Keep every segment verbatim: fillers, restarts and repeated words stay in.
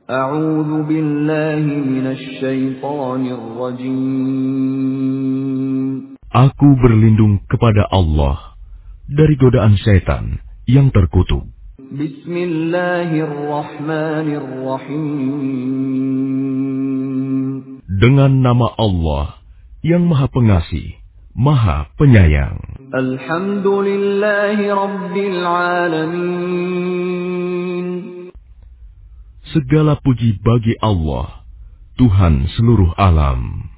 A'udzu billahi minasy syaithanir rajim. Aku berlindung kepada Allah dari godaan setan yang terkutuk. Bismillahirrahmanirrahim. Dengan nama Allah yang Maha Pengasih, Maha Penyayang. Alhamdulillahi Rabbil Alamin. Segala puji bagi Allah, Tuhan seluruh alam.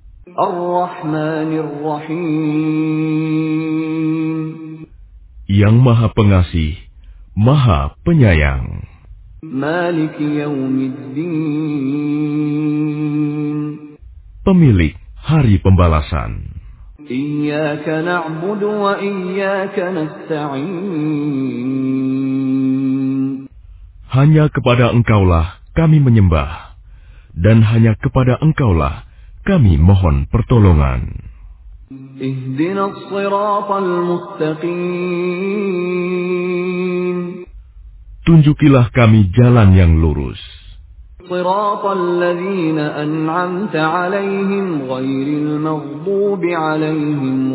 Ar-Rahmanir-Rahim. Yang Maha Pengasih, Maha Penyayang. Maliki Yaumiddin. Pemilik Hari Pembalasan. Iyyaka na'budu wa iyyaka nasta'in. Hanya kepada Engkaulah kami menyembah, dan hanya kepada Engkaulah kami mohon pertolongan. Ihdinas siratal mustaqim. Tunjukilah kami jalan yang lurus. Siratal ladzina an'amta 'alaihim ghairil maghdubi 'alaihim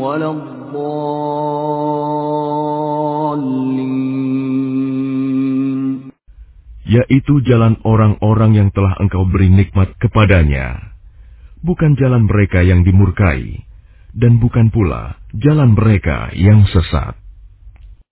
waladdallin. Yaitu jalan orang-orang yang telah Engkau beri nikmat kepadanya, bukan jalan mereka yang dimurkai, dan bukan pula jalan mereka yang sesat.